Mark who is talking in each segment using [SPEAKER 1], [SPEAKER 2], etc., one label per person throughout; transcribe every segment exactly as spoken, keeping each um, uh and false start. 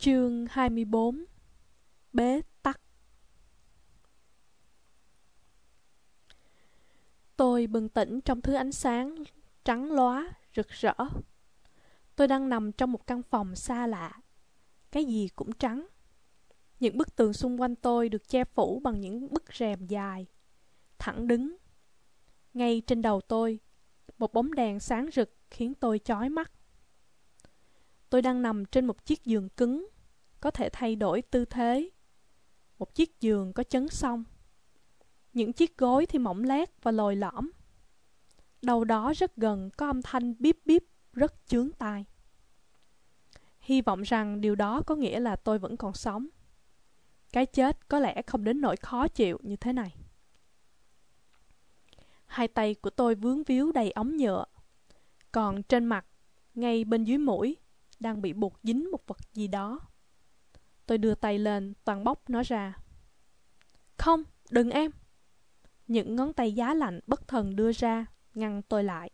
[SPEAKER 1] Chương hai mươi bốn. Bế tắc. Tôi bừng tỉnh trong thứ ánh sáng trắng lóa, rực rỡ. Tôi đang nằm trong một căn phòng xa lạ. Cái gì cũng trắng. Những bức tường xung quanh tôi được che phủ bằng những bức rèm dài, thẳng đứng. Ngay trên đầu tôi, một bóng đèn sáng rực khiến tôi chói mắt. Tôi đang nằm trên một chiếc giường cứng, có thể thay đổi tư thế. Một chiếc giường có chấn song. Những chiếc gối thì mỏng lét và lồi lõm. Đâu đó rất gần có âm thanh bíp bíp rất chướng tai. Hy vọng rằng điều đó có nghĩa là tôi vẫn còn sống. Cái chết có lẽ không đến nỗi khó chịu như thế này. Hai tay của tôi vướng víu đầy ống nhựa. Còn trên mặt, ngay bên dưới mũi, đang bị buộc dính một vật gì đó. Tôi đưa tay lên toàn bóc nó ra. Không, đừng em. Những ngón tay giá lạnh bất thần đưa ra, ngăn tôi lại.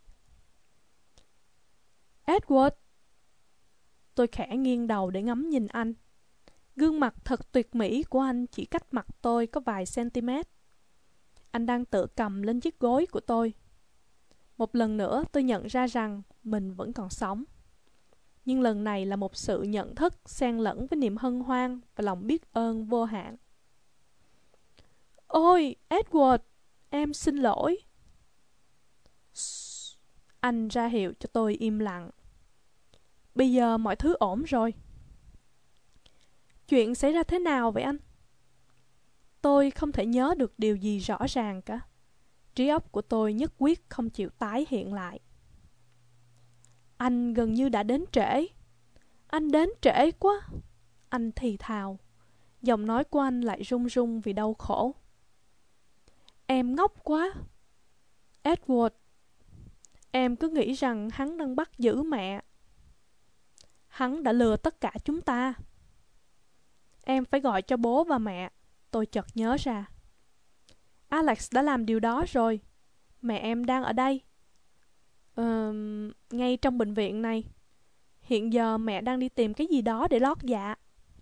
[SPEAKER 1] Edward! Tôi khẽ nghiêng đầu để ngắm nhìn anh. Gương mặt thật tuyệt mỹ của anh chỉ cách mặt tôi có vài cm. Anh đang tự cầm lên chiếc gối của tôi. Một lần nữa tôi nhận ra rằng mình vẫn còn sống. Nhưng lần này là một sự nhận thức xen lẫn với niềm hân hoan và lòng biết ơn vô hạn. Ôi, Edward, em xin lỗi. Shh, anh ra hiệu cho tôi im lặng. Bây giờ mọi thứ ổn rồi. Chuyện xảy ra thế nào vậy anh? Tôi không thể nhớ được điều gì rõ ràng cả. Trí óc của tôi nhất quyết không chịu tái hiện lại. Anh gần như đã đến trễ. Anh đến trễ quá. Anh thì thào. Giọng nói của anh lại run run vì đau khổ. Em ngốc quá. Edward, em cứ nghĩ rằng hắn đang bắt giữ mẹ. Hắn đã lừa tất cả chúng ta. Em phải gọi cho bố và mẹ. Tôi chợt nhớ ra. Alex đã làm điều đó rồi. Mẹ em đang ở đây. Ờ, ngay trong bệnh viện này. Hiện giờ mẹ đang đi tìm cái gì đó để lót dạ.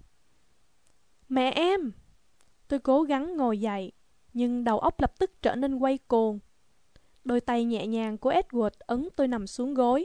[SPEAKER 1] Mẹ em! Tôi cố gắng ngồi dậy, nhưng đầu óc lập tức trở nên quay cuồng. Đôi tay nhẹ nhàng của Edward ấn tôi nằm xuống gối.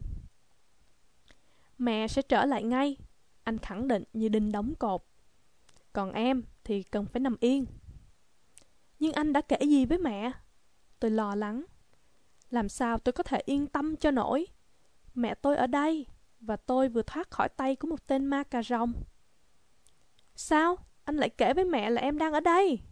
[SPEAKER 1] Mẹ sẽ trở lại ngay, anh khẳng định như đinh đóng cột. Còn em thì cần phải nằm yên. Nhưng anh đã kể gì với mẹ? Tôi lo lắng. Làm sao tôi có thể yên tâm cho nổi? Mẹ tôi ở đây, và tôi vừa thoát khỏi tay của một tên ma cà rồng. Sao? Anh lại kể với mẹ là em đang ở đây?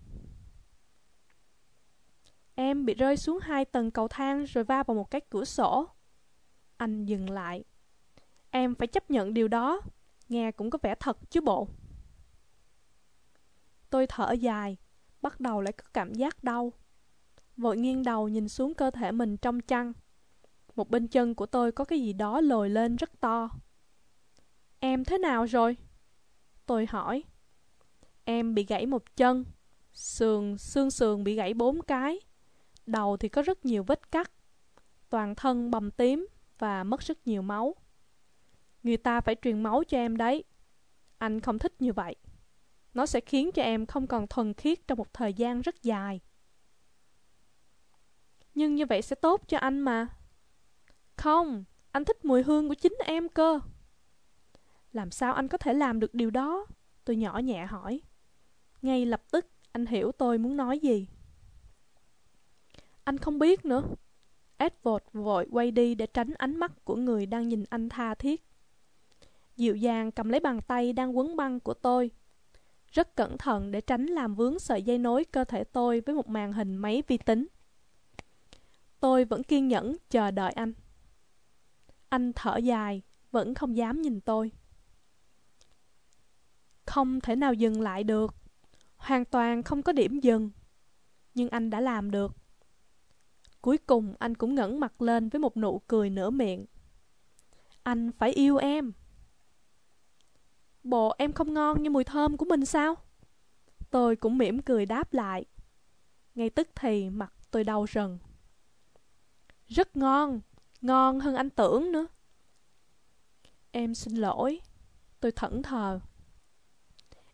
[SPEAKER 1] Em bị rơi xuống hai tầng cầu thang rồi va vào một cái cửa sổ. Anh dừng lại. Em phải chấp nhận điều đó. Nghe cũng có vẻ thật chứ bộ. Tôi thở dài, bắt đầu lại có cảm giác đau. Vội nghiêng đầu nhìn xuống cơ thể mình trong chăn. Một bên chân của tôi có cái gì đó lồi lên rất to. Em thế nào rồi? Tôi hỏi. Em bị gãy một chân. Sườn, xương sườn bị gãy bốn cái. Đầu thì có rất nhiều vết cắt. Toàn thân bầm tím và mất rất nhiều máu. Người ta phải truyền máu cho em đấy. Anh không thích như vậy. Nó sẽ khiến cho em không còn thuần khiết trong một thời gian rất dài. Nhưng như vậy sẽ tốt cho anh mà. Không, anh thích mùi hương của chính em cơ. Làm sao anh có thể làm được điều đó? Tôi nhỏ nhẹ hỏi. Ngay lập tức anh hiểu tôi muốn nói gì. Anh không biết nữa. Edward vội quay đi để tránh ánh mắt của người đang nhìn anh tha thiết. Dịu dàng cầm lấy bàn tay đang quấn băng của tôi. Rất cẩn thận để tránh làm vướng sợi dây nối cơ thể tôi với một màn hình máy vi tính. Tôi vẫn kiên nhẫn chờ đợi anh. Anh thở dài, vẫn không dám nhìn tôi. Không thể nào dừng lại được. Hoàn toàn không có điểm dừng. Nhưng anh đã làm được. Cuối cùng anh cũng ngẩng mặt lên với một nụ cười nửa miệng. Anh phải yêu em. Bộ em không ngon như mùi thơm của mình sao? Tôi cũng mỉm cười đáp lại. Ngay tức thì mặt tôi đau rần. Rất ngon. Ngon hơn anh tưởng nữa. Em xin lỗi. Tôi thẫn thờ.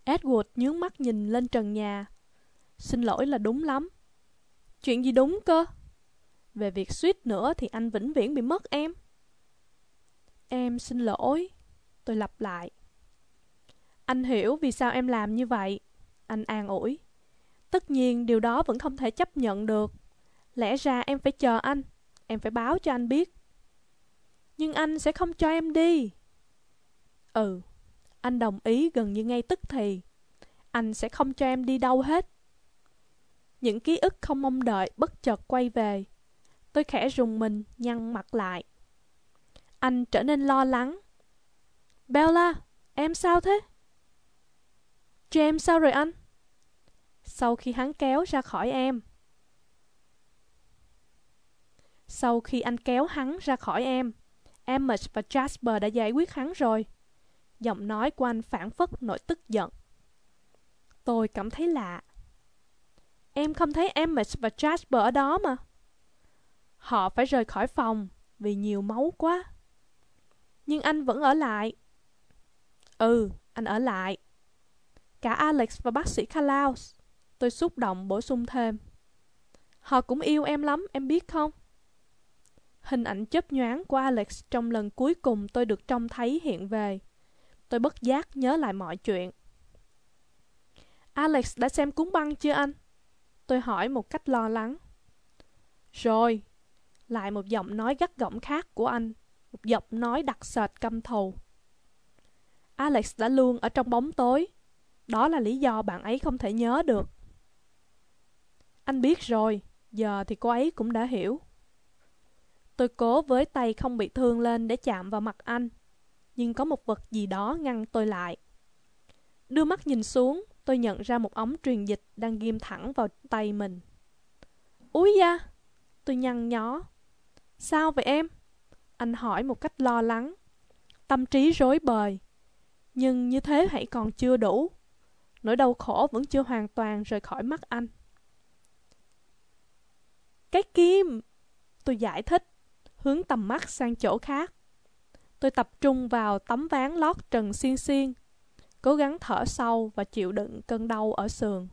[SPEAKER 1] Edward nhướng mắt nhìn lên trần nhà. Xin lỗi là đúng lắm. Chuyện gì đúng cơ? Về việc suýt nữa thì anh vĩnh viễn bị mất em. Em xin lỗi. Tôi lặp lại. Anh hiểu vì sao em làm như vậy. Anh an ủi. Tất nhiên điều đó vẫn không thể chấp nhận được. Lẽ ra em phải chờ anh. Em phải báo cho anh biết. Nhưng anh sẽ không cho em đi. Ừ, anh đồng ý gần như ngay tức thì. Anh sẽ không cho em đi đâu hết. Những ký ức không mong đợi bất chợt quay về. Tôi khẽ rùng mình, nhăn mặt lại. Anh trở nên lo lắng. Bella, em sao thế? James sao rồi anh? Sau khi hắn kéo ra khỏi em. Sau khi anh kéo hắn ra khỏi em, Emmett và Jasper đã giải quyết hắn rồi. Giọng nói của anh phảng phất nỗi tức giận. Tôi cảm thấy lạ. Em không thấy Emmett và Jasper ở đó mà. Họ phải rời khỏi phòng vì nhiều máu quá. Nhưng anh vẫn ở lại. Ừ, anh ở lại. Cả Alex và bác sĩ Carlows. Tôi xúc động bổ sung thêm. Họ cũng yêu em lắm, em biết không? Hình ảnh chớp nhoáng của Alex trong lần cuối cùng tôi được trông thấy hiện về. Tôi bất giác nhớ lại mọi chuyện. Alex đã xem cuốn băng chưa anh? Tôi hỏi một cách lo lắng. Rồi. Lại một giọng nói gắt gỏng khác của anh. Một giọng nói đặc sệt căm thù. Alex đã luôn ở trong bóng tối. Đó là lý do bạn ấy không thể nhớ được. Anh biết rồi. Giờ thì cô ấy cũng đã hiểu. Tôi cố với tay không bị thương lên để chạm vào mặt anh. Nhưng có một vật gì đó ngăn tôi lại. Đưa mắt nhìn xuống, tôi nhận ra một ống truyền dịch đang ghim thẳng vào tay mình. Úi da! Tôi nhăn nhó. Sao vậy em? Anh hỏi một cách lo lắng. Tâm trí rối bời. Nhưng như thế hãy còn chưa đủ. Nỗi đau khổ vẫn chưa hoàn toàn rời khỏi mắt anh. Cái kim! Tôi giải thích, hướng tầm mắt sang chỗ khác. Tôi tập trung vào tấm ván lót trần xiên xiên, cố gắng thở sâu và chịu đựng cơn đau ở sườn.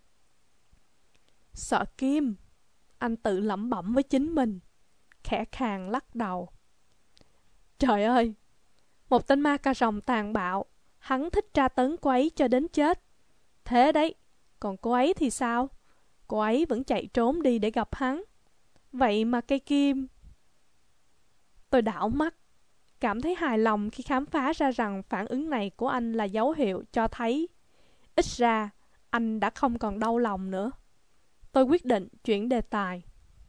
[SPEAKER 1] Sợ kim, anh tự lẩm bẩm với chính mình, khẽ khàng lắc đầu. Trời ơi, một tên ma cà rồng tàn bạo, hắn thích tra tấn cô ấy cho đến chết. Thế đấy, còn cô ấy thì sao? Cô ấy vẫn chạy trốn đi để gặp hắn. Vậy mà cây kim... Tôi đảo mắt, cảm thấy hài lòng khi khám phá ra rằng phản ứng này của anh là dấu hiệu cho thấy ít ra anh đã không còn đau lòng nữa. Tôi quyết định chuyển đề tài.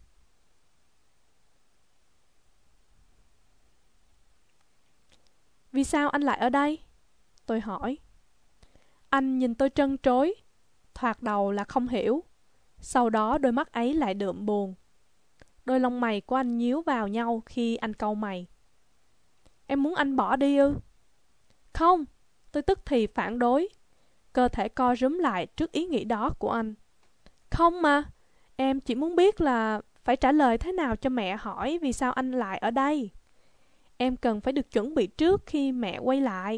[SPEAKER 1] Vì sao anh lại ở đây? Tôi hỏi. Anh nhìn tôi trân trối. Thoạt đầu là không hiểu. Sau đó đôi mắt ấy lại đượm buồn. Đôi lông mày của anh nhíu vào nhau khi anh cau mày. Em muốn anh bỏ đi ư? Không, tôi tức thì phản đối. Cơ thể co rúm lại trước ý nghĩ đó của anh. Không mà, em chỉ muốn biết là phải trả lời thế nào cho mẹ hỏi vì sao anh lại ở đây. Em cần phải được chuẩn bị trước khi mẹ quay lại.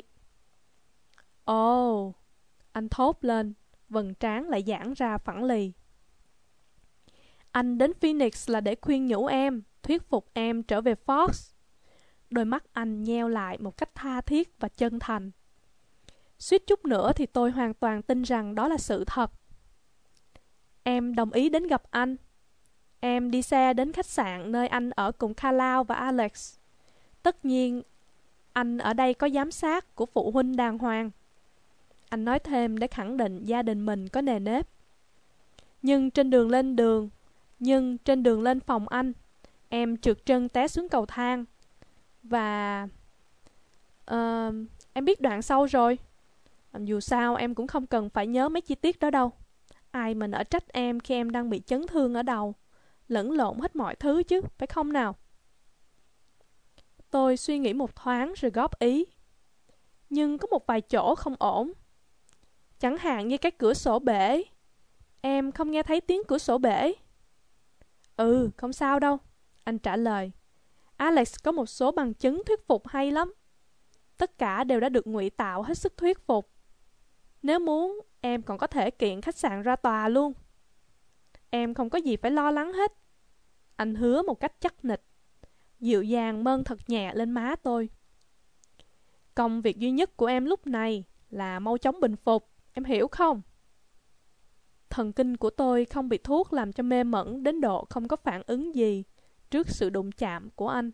[SPEAKER 1] Ồ, anh thốt lên, vầng trán lại giãn ra phẳng lì. Anh đến Phoenix là để khuyên nhủ em, thuyết phục em trở về Fox. Đôi mắt anh nheo lại một cách tha thiết và chân thành. Suýt chút nữa thì tôi hoàn toàn tin rằng đó là sự thật. Em đồng ý đến gặp anh. Em đi xe đến khách sạn nơi anh ở cùng Carlow và Alex. Tất nhiên, anh ở đây có giám sát của phụ huynh đàng hoàng. Anh nói thêm để khẳng định gia đình mình có nề nếp. Nhưng trên đường lên đường, nhưng trên đường lên phòng anh, em trượt chân té xuống cầu thang. Và... Uh, em biết đoạn sau rồi. Dù sao em cũng không cần phải nhớ mấy chi tiết đó đâu. Ai mà nỡ trách em khi em đang bị chấn thương ở đầu. Lẫn lộn hết mọi thứ chứ, phải không nào? Tôi suy nghĩ một thoáng rồi góp ý. Nhưng có một vài chỗ không ổn. Chẳng hạn như cái cửa sổ bể. Em không nghe thấy tiếng cửa sổ bể. Ừ, không sao đâu. Anh trả lời. Alex có một số bằng chứng thuyết phục hay lắm. Tất cả đều đã được ngụy tạo hết sức thuyết phục. Nếu muốn, em còn có thể kiện khách sạn ra tòa luôn. Em không có gì phải lo lắng hết. Anh hứa một cách chắc nịch, dịu dàng mơn thật nhẹ lên má tôi. Công việc duy nhất của em lúc này là mau chóng bình phục, em hiểu không? Thần kinh của tôi không bị thuốc làm cho mê mẩn đến độ không có phản ứng gì trước sự đụng chạm của anh.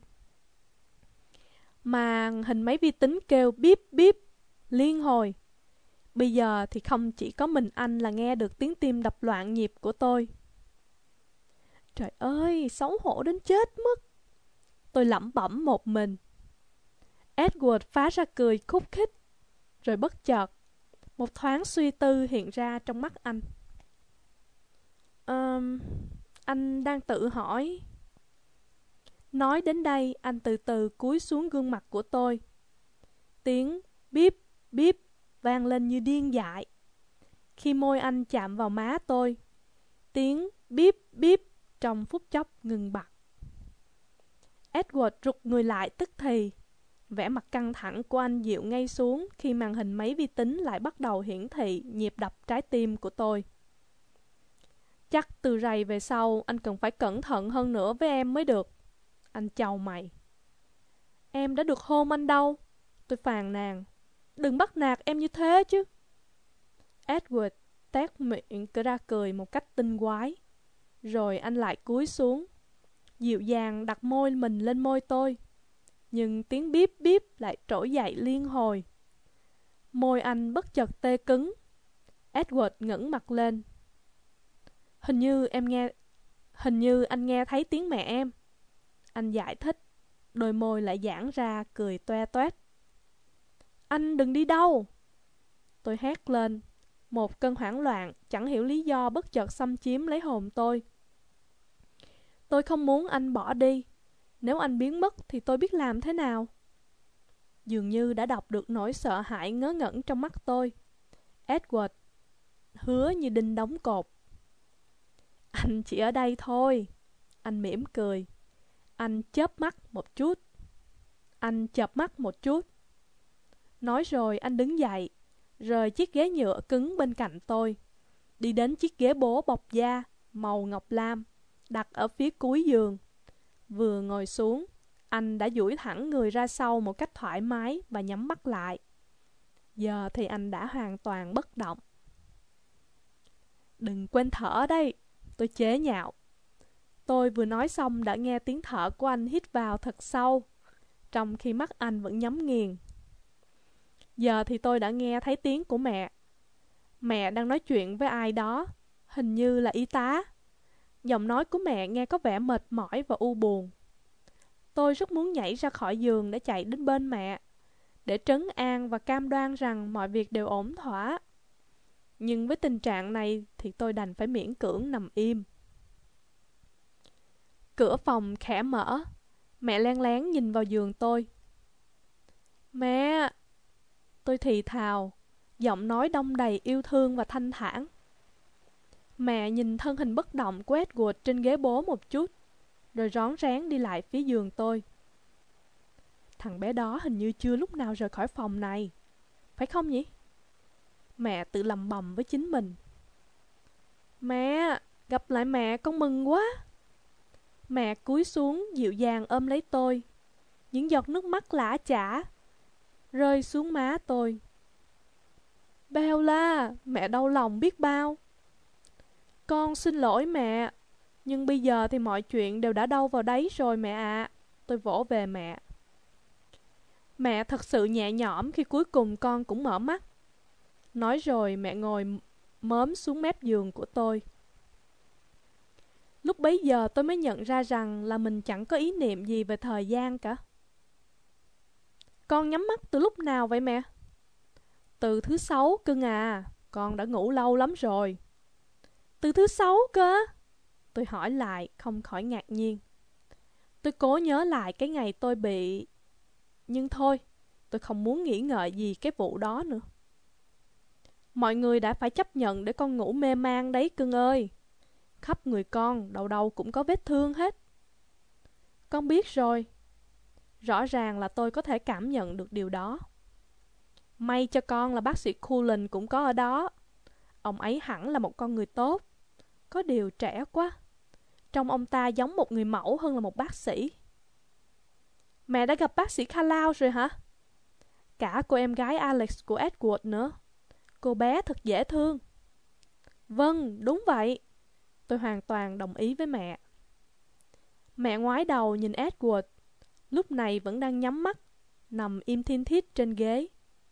[SPEAKER 1] Màn hình máy vi tính kêu bíp bíp liên hồi. Bây giờ thì không chỉ có mình anh là nghe được tiếng tim đập loạn nhịp của tôi. Trời ơi, xấu hổ đến chết mất. Tôi lẩm bẩm một mình. Edward phá ra cười khúc khích. Rồi bất chợt, một thoáng suy tư hiện ra trong mắt anh. um, Anh đang tự hỏi. Nói đến đây, anh từ từ cúi xuống gương mặt của tôi. Tiếng bíp bíp vang lên như điên dại. Khi môi anh chạm vào má tôi, tiếng bíp bíp trong phút chốc ngừng bặt. Edward rụt người lại tức thì. Vẻ mặt căng thẳng của anh dịu ngay xuống khi màn hình máy vi tính lại bắt đầu hiển thị nhịp đập trái tim của tôi. Chắc từ rày về sau anh cần phải cẩn thận hơn nữa với em mới được. Anh chau mày. Em đã được hôn anh đâu. Tôi phàn nàn. Đừng bắt nạt em như thế chứ. Edward tét miệng ra cười một cách tinh quái. Rồi anh lại cúi xuống, dịu dàng đặt môi mình lên môi tôi. Nhưng tiếng bíp bíp lại trỗi dậy liên hồi. Môi anh bất chợt tê cứng. Edward ngẩng mặt lên. Hình như em nghe Hình như anh nghe thấy tiếng mẹ em. Anh giải thích. Đôi môi lại giãn ra cười toe toét. Anh đừng đi đâu. Tôi hét lên. Một cơn hoảng loạn chẳng hiểu lý do bất chợt xâm chiếm lấy hồn tôi. Tôi không muốn anh bỏ đi. Nếu anh biến mất thì tôi biết làm thế nào? Dường như đã đọc được nỗi sợ hãi ngớ ngẩn trong mắt tôi. Edward hứa như đinh đóng cột. Anh chỉ ở đây thôi. Anh mỉm cười. Anh chớp mắt một chút. Anh chợp mắt một chút. Nói rồi anh đứng dậy, rời chiếc ghế nhựa cứng bên cạnh tôi, đi đến chiếc ghế bố bọc da màu ngọc lam đặt ở phía cuối giường. Vừa ngồi xuống, anh đã duỗi thẳng người ra sau một cách thoải mái và nhắm mắt lại. Giờ thì anh đã hoàn toàn bất động. Đừng quên thở đây, tôi chế nhạo. Tôi vừa nói xong đã nghe tiếng thở của anh hít vào thật sâu, trong khi mắt anh vẫn nhắm nghiền. Giờ thì tôi đã nghe thấy tiếng của mẹ. Mẹ đang nói chuyện với ai đó, hình như là y tá. Giọng nói của mẹ nghe có vẻ mệt mỏi và u buồn. Tôi rất muốn nhảy ra khỏi giường để chạy đến bên mẹ, để trấn an và cam đoan rằng mọi việc đều ổn thỏa. Nhưng với tình trạng này thì tôi đành phải miễn cưỡng nằm im. Cửa phòng khẽ mở. Mẹ len lén nhìn vào giường tôi. Mẹ! Tôi thì thào, giọng nói đong đầy yêu thương và thanh thản. Mẹ nhìn thân hình bất động của Edward trên ghế bố một chút, rồi rón rén đi lại phía giường tôi. Thằng bé đó hình như chưa lúc nào rời khỏi phòng này, phải không nhỉ? Mẹ tự lầm bầm với chính mình. Mẹ! Gặp lại mẹ con mừng quá! Mẹ cúi xuống dịu dàng ôm lấy tôi. Những giọt nước mắt lã chã rơi xuống má tôi. Bella, mẹ đau lòng biết bao. Con xin lỗi mẹ, nhưng bây giờ thì mọi chuyện đều đã đâu vào đấy rồi mẹ ạ. À. Tôi vỗ về mẹ. Mẹ thật sự nhẹ nhõm khi cuối cùng con cũng mở mắt. Nói rồi mẹ ngồi mớm xuống mép giường của tôi. Lúc bấy giờ tôi mới nhận ra rằng là mình chẳng có ý niệm gì về thời gian cả. Con nhắm mắt từ lúc nào vậy mẹ? Từ thứ sáu cưng à, con đã ngủ lâu lắm rồi. Từ thứ sáu cơ? Tôi hỏi lại không khỏi ngạc nhiên. Tôi cố nhớ lại cái ngày tôi bị... Nhưng thôi, tôi không muốn nghĩ ngợi gì cái vụ đó nữa. Mọi người đã phải chấp nhận để con ngủ mê man đấy cưng ơi. Khắp người con, đâu đâu cũng có vết thương hết. Con biết rồi. Rõ ràng là tôi có thể cảm nhận được điều đó. May cho con là bác sĩ Cullen cũng có ở đó. Ông ấy hẳn là một con người tốt. Có điều trẻ quá. Trông ông ta giống một người mẫu hơn là một bác sĩ. Mẹ đã gặp bác sĩ Carlisle rồi hả? Cả cô em gái Alex của Edward nữa. Cô bé thật dễ thương. Vâng, đúng vậy. Tôi hoàn toàn đồng ý với mẹ. Mẹ ngoái đầu nhìn Edward, lúc này vẫn đang nhắm mắt, nằm im thiên thít trên ghế.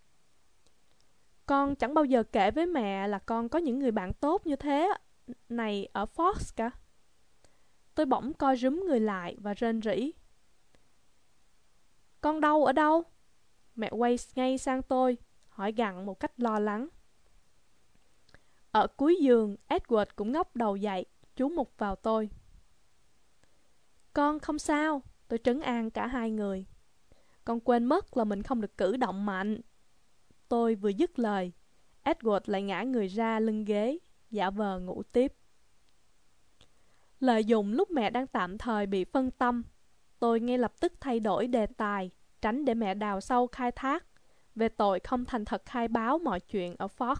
[SPEAKER 1] Con chẳng bao giờ kể với mẹ là con có những người bạn tốt như thế này ở Fox cả. Tôi bỗng co rúm người lại và rên rỉ. Con đâu ở đâu? Mẹ quay ngay sang tôi, hỏi gặng một cách lo lắng. Ở cuối giường, Edward cũng ngóc đầu dậy, chú mục vào tôi. Con không sao, tôi trấn an cả hai người. Con quên mất là mình không được cử động mạnh. Tôi vừa dứt lời, Edward lại ngã người ra lưng ghế, giả vờ ngủ tiếp. Lợi dụng lúc mẹ đang tạm thời bị phân tâm, tôi ngay lập tức thay đổi đề tài, tránh để mẹ đào sâu khai thác về tội không thành thật khai báo mọi chuyện ở Fox.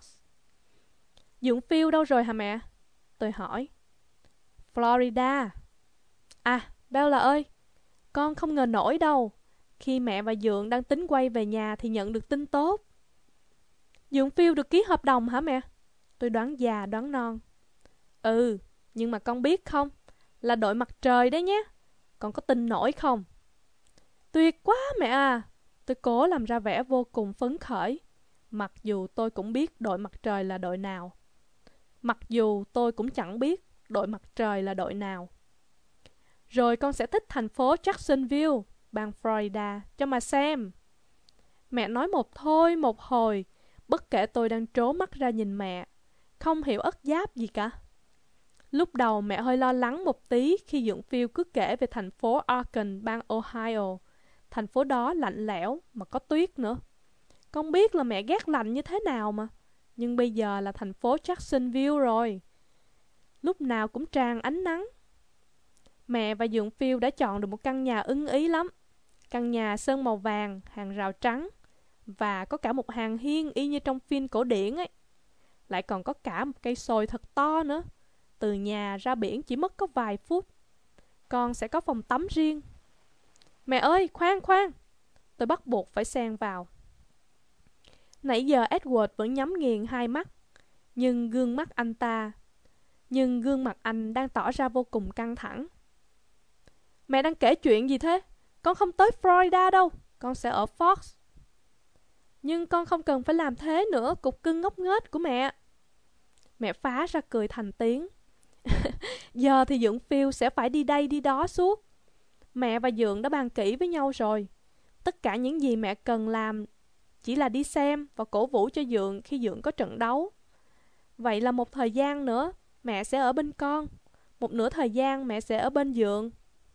[SPEAKER 1] Dượng Phil đâu rồi hả mẹ? Tôi hỏi. Florida. À, Bella ơi, con không ngờ nổi đâu. Khi mẹ và Dượng đang tính quay về nhà thì nhận được tin tốt. Dượng Phil được ký hợp đồng hả mẹ? Tôi đoán già đoán non. Ừ, nhưng mà con biết không, là đội mặt trời đấy nhé. Con có tin nổi không? Tuyệt quá mẹ à. Tôi cố làm ra vẻ vô cùng phấn khởi, mặc dù tôi cũng biết đội mặt trời là đội nào. Mặc dù tôi cũng chẳng biết đội mặt trời là đội nào. Rồi con sẽ thích thành phố Jacksonville, bang Florida, cho mà xem. Mẹ nói một thôi một hồi, bất kể tôi đang trố mắt ra nhìn mẹ, không hiểu ất giáp gì cả. Lúc đầu mẹ hơi lo lắng một tí khi Dượng Phil cứ kể về thành phố Akron, bang Ohio. Thành phố đó lạnh lẽo mà có tuyết nữa. Con biết là mẹ ghét lạnh như thế nào mà. Nhưng bây giờ là thành phố Jacksonville rồi. Lúc nào cũng tràn ánh nắng. Mẹ và Dượng Phil đã chọn được một căn nhà ưng ý lắm. Căn nhà sơn màu vàng, hàng rào trắng, và có cả một hàng hiên y như trong phim cổ điển ấy. Lại còn có cả một cây sồi thật to nữa. Từ nhà ra biển chỉ mất có vài phút. Con sẽ có phòng tắm riêng. Mẹ ơi, khoan khoan. Tôi bắt buộc phải xen vào. Nãy giờ Edward vẫn nhắm nghiền hai mắt. Nhưng gương mắt anh ta Nhưng gương mặt anh đang tỏ ra vô cùng căng thẳng. Mẹ đang kể chuyện gì thế? Con không tới Florida đâu. Con sẽ ở Fox. Nhưng con không cần phải làm thế nữa, cục cưng ngốc nghếch của mẹ. Mẹ phá ra cười thành tiếng. Giờ thì Dượng Phil sẽ phải đi đây đi đó suốt. Mẹ và Dượng đã bàn kỹ với nhau rồi. Tất cả những gì mẹ cần làm chỉ là đi xem và cổ vũ cho Dượng khi Dượng có trận đấu. Vậy là một thời gian nữa mẹ sẽ ở bên con, một nửa thời gian mẹ sẽ ở bên Dượng.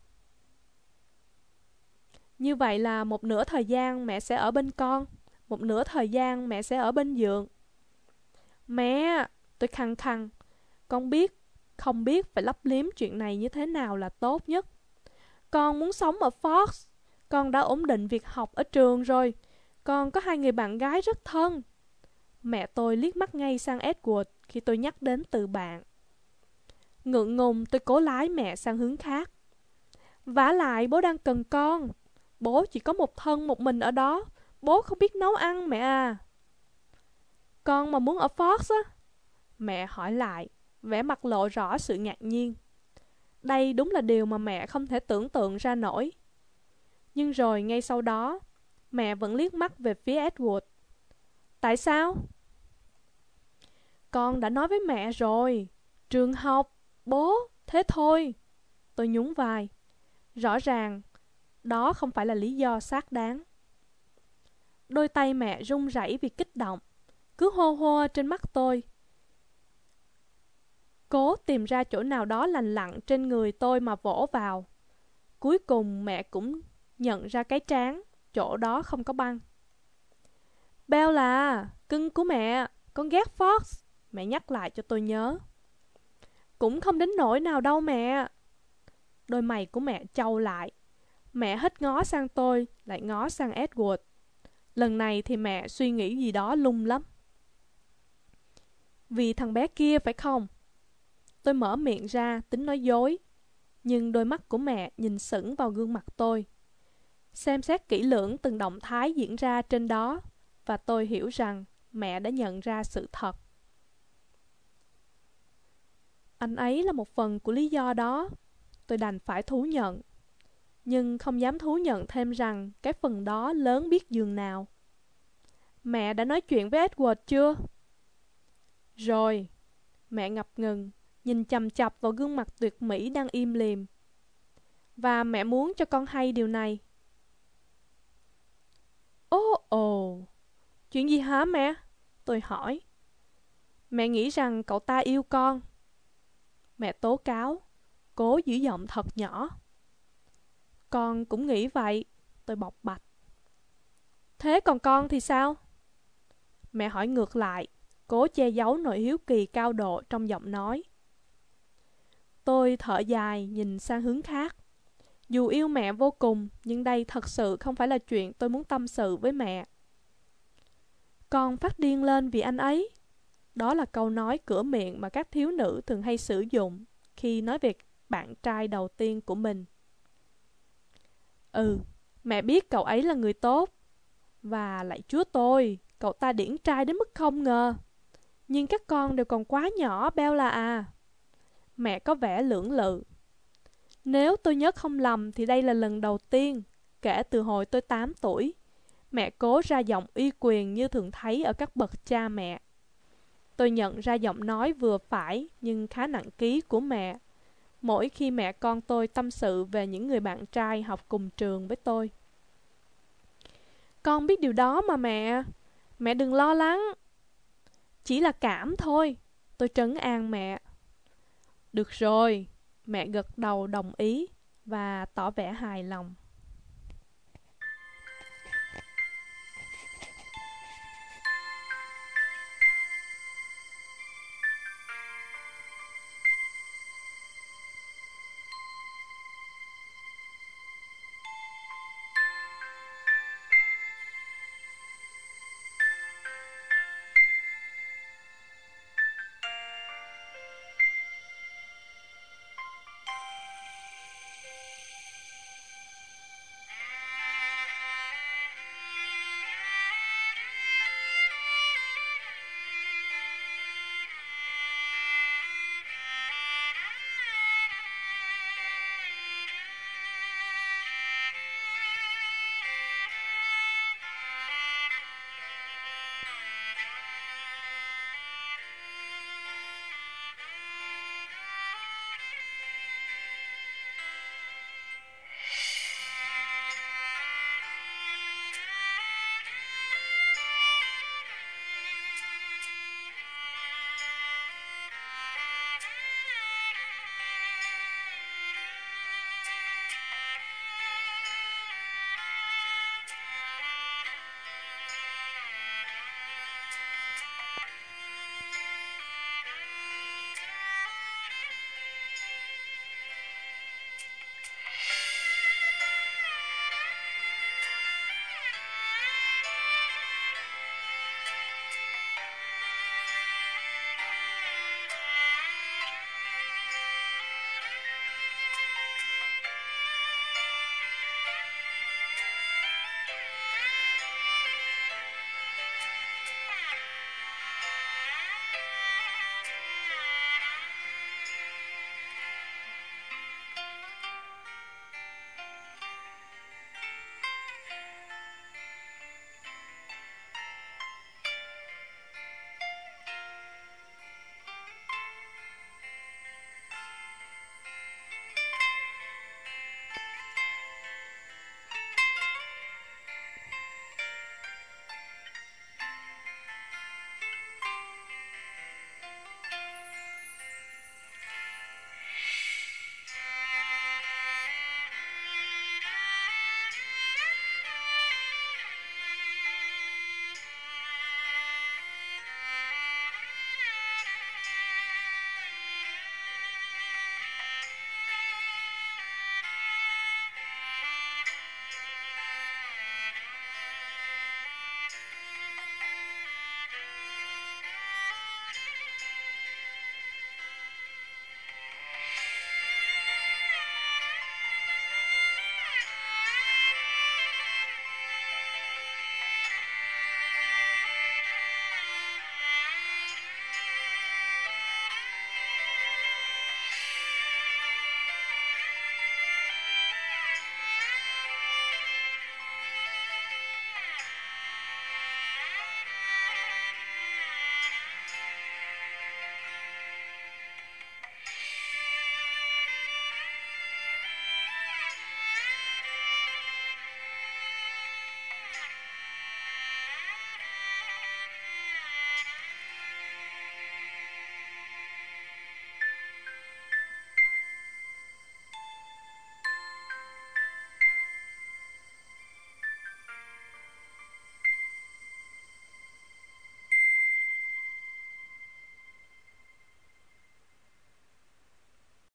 [SPEAKER 1] Như vậy là một nửa thời gian mẹ sẽ ở bên con, một nửa thời gian mẹ sẽ ở bên Dượng. Mẹ, tôi khăng khăng, con biết, không biết phải lấp liếm chuyện này như thế nào là tốt nhất. Con muốn sống ở Fox. Con đã ổn định việc học ở trường rồi. Con có hai người bạn gái rất thân. Mẹ tôi liếc mắt ngay sang Edward khi tôi nhắc đến từ bạn. Ngượng ngùng tôi cố lái mẹ sang hướng khác. Vả lại bố đang cần con. Bố chỉ có một thân một mình ở đó. Bố không biết nấu ăn mẹ à. Con mà muốn ở Fox á? Mẹ hỏi lại, vẻ mặt lộ rõ sự ngạc nhiên. Đây đúng là điều mà mẹ không thể tưởng tượng ra nổi. Nhưng rồi ngay sau đó, mẹ vẫn liếc mắt về phía Edward. Tại sao? Con đã nói với mẹ rồi. Trường học, bố, thế thôi. Tôi nhún vai. Rõ ràng, đó không phải là lý do xác đáng. Đôi tay mẹ run rẩy vì kích động, cứ hô hô trên mắt tôi. Cố tìm ra chỗ nào đó lành lặn trên người tôi mà vỗ vào. Cuối cùng mẹ cũng nhận ra cái trán, chỗ đó không có băng. Bella, cưng của mẹ, con ghét Fox. Mẹ nhắc lại cho tôi nhớ. Cũng không đến nỗi nào đâu mẹ. Đôi mày của mẹ trâu lại. Mẹ hết ngó sang tôi, lại ngó sang Edward. Lần này thì mẹ suy nghĩ gì đó lung lắm. Vì thằng bé kia phải không? Tôi mở miệng ra tính nói dối, nhưng đôi mắt của mẹ nhìn sững vào gương mặt tôi. Xem xét kỹ lưỡng từng động thái diễn ra trên đó, và tôi hiểu rằng mẹ đã nhận ra sự thật. Anh ấy là một phần của lý do đó, tôi đành phải thú nhận. Nhưng không dám thú nhận thêm rằng cái phần đó lớn biết giường nào. Mẹ đã nói chuyện với Edward chưa? Rồi. Mẹ ngập ngừng, nhìn chằm chằm vào gương mặt tuyệt mỹ đang im lìm. Và mẹ muốn cho con hay điều này. Ồ ồ, chuyện gì hả mẹ? Tôi hỏi. Mẹ nghĩ rằng cậu ta yêu con. Mẹ tố cáo, cố giữ giọng thật nhỏ. Con cũng nghĩ vậy, tôi bộc bạch. Thế còn con thì sao? Mẹ hỏi ngược lại, cố che giấu nỗi hiếu kỳ cao độ trong giọng nói. Tôi thở dài nhìn sang hướng khác. Dù yêu mẹ vô cùng, nhưng đây thật sự không phải là chuyện tôi muốn tâm sự với mẹ. Con phát điên lên vì anh ấy. Đó là câu nói cửa miệng mà các thiếu nữ thường hay sử dụng khi nói về bạn trai đầu tiên của mình. Ừ, mẹ biết cậu ấy là người tốt. Và lạy Chúa tôi, cậu ta điển trai đến mức không ngờ. Nhưng các con đều còn quá nhỏ, Bella à. Mẹ có vẻ lưỡng lự. Nếu tôi nhớ không lầm thì đây là lần đầu tiên, kể từ hồi tôi tám tuổi, mẹ cố ra giọng uy quyền như thường thấy ở các bậc cha mẹ. Tôi nhận ra giọng nói vừa phải nhưng khá nặng ký của mẹ mỗi khi mẹ con tôi tâm sự về những người bạn trai học cùng trường với tôi. Con biết điều đó mà mẹ. Mẹ đừng lo lắng. Chỉ là cảm thôi. Tôi trấn an mẹ. Được rồi. Mẹ gật đầu đồng ý và tỏ vẻ hài lòng.